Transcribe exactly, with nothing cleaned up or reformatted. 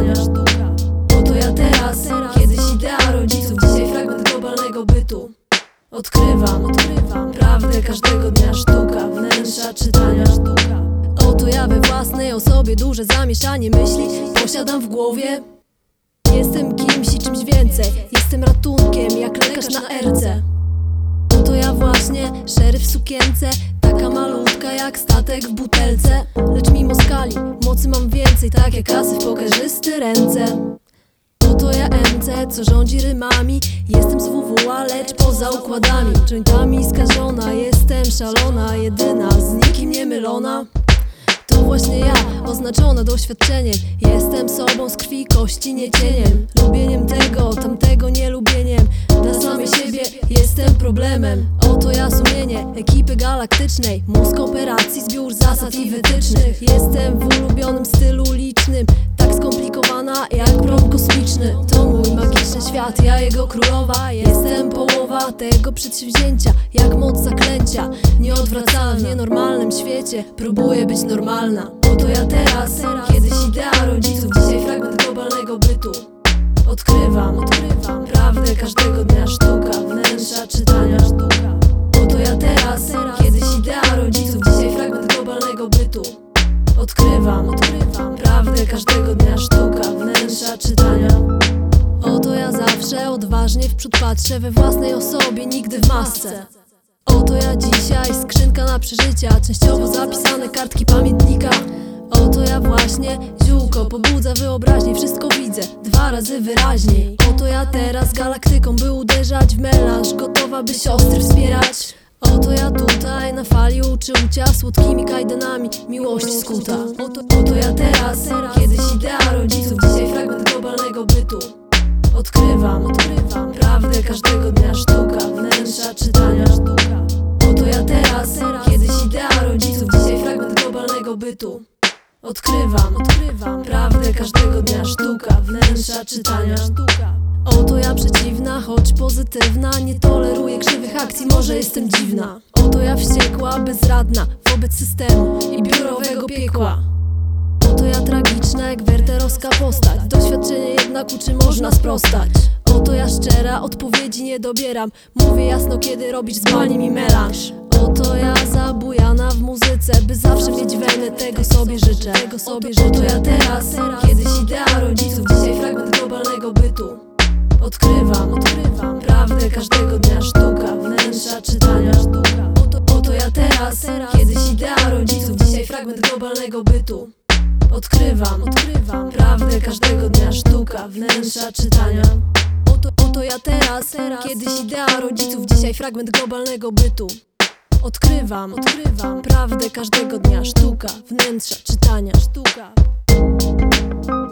czytania, sztuka. Oto ja teraz, kiedyś idea rodziców, dzisiaj fragment globalnego bytu. Odkrywam, odkrywam prawdę każdego dnia, sztuka. Wnętrza czytania, sztuka. Oto ja we własnej osobie, duże zamieszanie myśli posiadam w głowie. Jestem kimś i czymś więcej, jestem ratunkiem jak lekarz na erce. Oto ja właśnie, szeryf w sukience, taka malutka jak statek w butelce. Lecz mimo skali, mocy mam więcej, tak jak kasy w pokerzyste ręce. Oto ja M C, co rządzi rymami, jestem z W W A, lecz poza układami. Jointami skażona, jestem szalona, jedyna, z nikim nie mylona. To właśnie ja, oznaczona doświadczeniem, jestem sobą z krwi, kości, nie cieniem. Lubieniem tego, tamtego nielubieniem, dla samej siebie jestem problemem. Oto ja sumienie ekipy galaktycznej, mózg operacji, zbiór zasad i wytycznych. Jestem w ulubionym stylu licznym, tak skomplikowana jak prom kosmiczny. To mój magiczny świat, ja jego królowa. Jestem połowa tego przedsięwzięcia, jak moc zaklęcia, nieodwracalna w nienormalnym świecie, próbuję być normalna. Oto ja teraz, kiedyś idea rodziców, dzisiaj fragment globalnego bytu. Odkrywam, odkrywam prawdę każdego dnia, sztuka. Wnętrza czytania, sztuka. Oto ja teraz, kiedyś idea rodziców, dzisiaj fragment globalnego bytu. Odkrywam, odkrywam prawdę każdego dnia, sztuka. Wnętrza czytania. Oto ja zawsze odważnie wprzód patrzę, we własnej osobie, nigdy w masce. Oto ja dzisiaj, skrzynka na przeżycia, częściowo zapisane kartki pamiętnika. Oto ja właśnie, ziółko pobudza wyobraźnię, wszystko widzę dwa razy wyraźniej. Oto ja teraz galaktyką, by uderzać w melanż, gotowa by siostry wspierać. Oto ja tutaj na fali uczucia, słodkimi kajdanami miłość skuta. Oto, oto ja teraz, kiedyś idea rodziców, dzisiaj fragment globalnego bytu. Odkrywam, odkrywam prawdę każdego dnia, sztuka. Wnętrza czytania, sztuka. Oto ja teraz, kiedyś idea rodziców, dzisiaj fragment globalnego bytu. Odkrywam, odkrywam prawdę każdego dnia, sztuka. Wnętrza czytania, sztuka. Oto ja przeciwna, choć pozytywna, nie toleruję krzywych akcji, może jestem dziwna. Oto ja wściekła, bezradna wobec systemu i biurowego piekła. Oto ja tragiczna jak werterowska postać, doświadczenie jednak uczy, można sprostać. Oto ja szczera, odpowiedzi nie dobieram, mówię jasno, kiedy robić z bani mi melanż. Oto ja zabujana w muzyce, by zawsze mieć wenę, tego sobie życzę. Tego sobie życzę. Oto ja teraz, kiedyś idea rodziców, dzisiaj fragment globalnego bytu. Odkrywam, odkrywam prawdę każdego dnia, sztuka. Wnętrza czytania, sztuka. Oto, oto ja teraz, kiedyś idea rodziców, dzisiaj fragment globalnego bytu. Odkrywam, odkrywam prawdę każdego dnia, sztuka. Wnętrza czytania. Oto, oto ja teraz, kiedyś idea rodziców, dzisiaj fragment globalnego bytu. Odkrywam, odkrywam prawdę każdego dnia, sztuka. Wnętrza czytania, sztuka.